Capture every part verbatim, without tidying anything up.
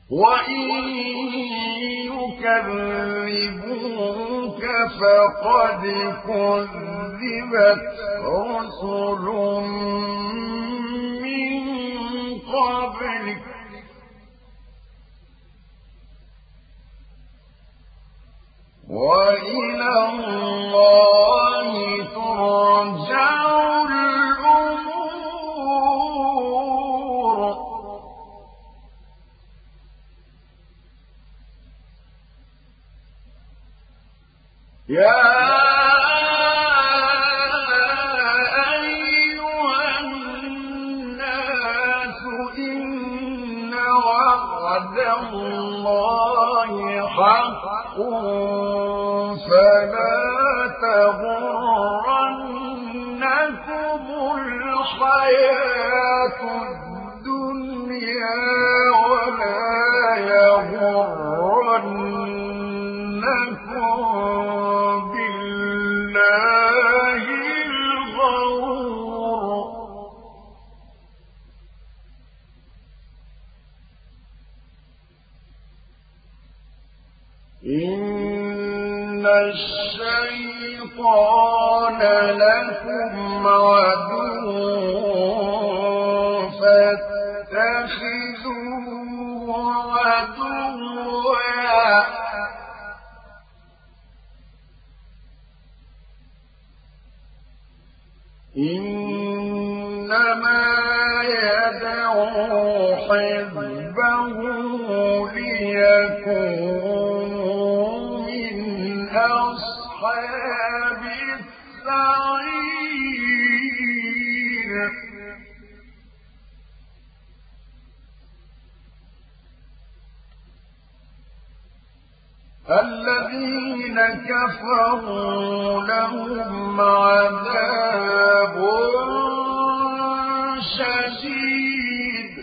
وإن يكذبوك فقد كذبت رسل من قبلك وإلى الله ترجع الأمور. يا أيها الناس إن وعد الله حق فلا تغرنكم الحياة الدنيا ولا يغرنكم بالله الغرور. إن الشيطان لكم عدو فاتخذوه عدوا إنما يدعو حزبه ليكونوا من أصحاب السعير. الذين كفروا لهم عذاب شديد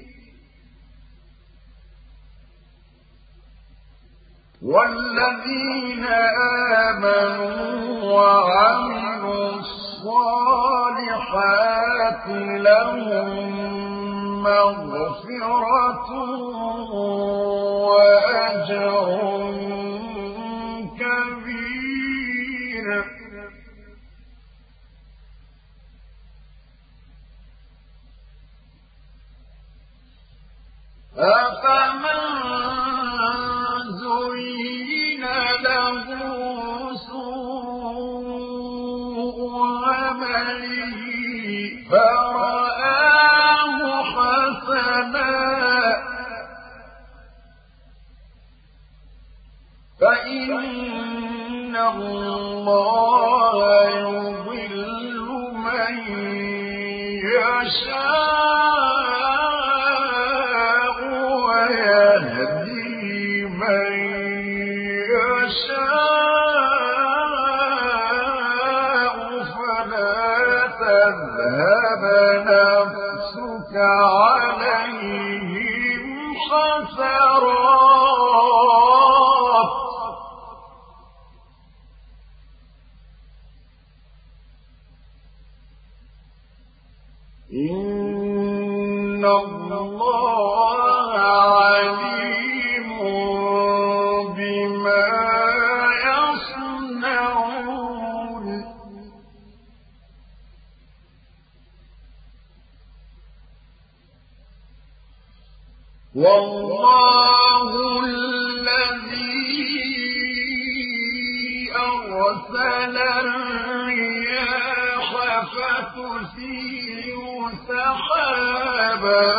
والذين آمنوا وعملوا الصالحات لهم مغفرة وأجر كبير. أفمن زين له سوء عمله فرآه حسنا فإن الله يضل من يشاء ويهدي من يشاء فلا تذهب نفسك عليهم حسرات إن الله عليم بما يصنعون. والله الذي أرسل الرياح فتثير سحابا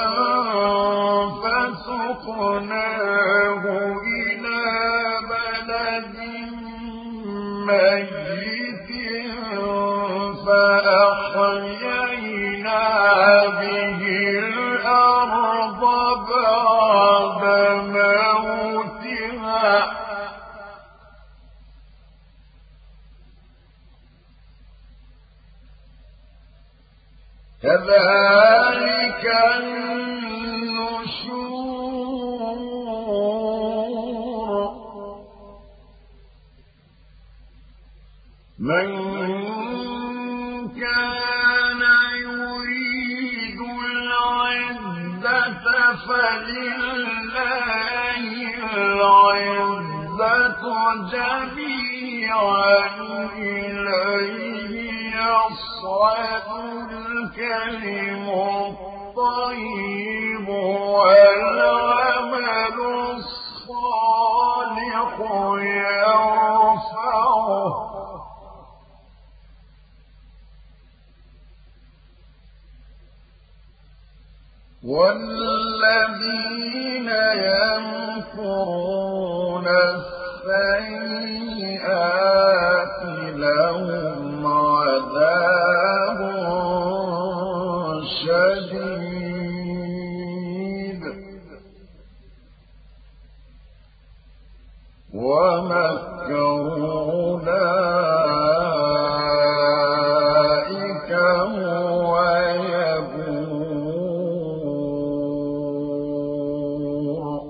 فسقناه إلى بلد ميت فأحيينا به الأرض بعد موتها كذلك النشور. من كان يريد العزة فلله العزة جميعا إليه يصعد الكلم الطيب والعمل الصالح يرفعه والذين يمكرون السيئات لهم عذاب شديد ومكروا أولئك هو يبور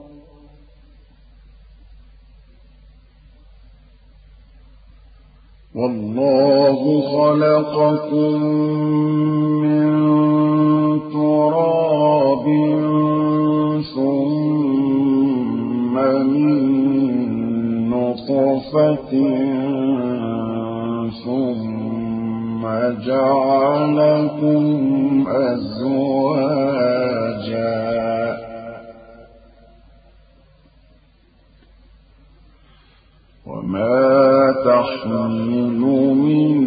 والله خلقكم من تراب ثم من نطفة ثم جعلكم أزواجا وما تحمل من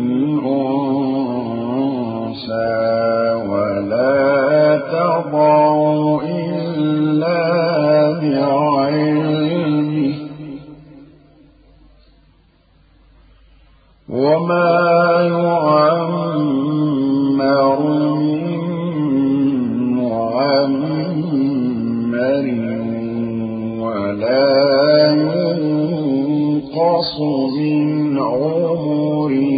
أنثى ولا تضع إلا بعلمه وما يعمر من معمر ولا ينقص من عمره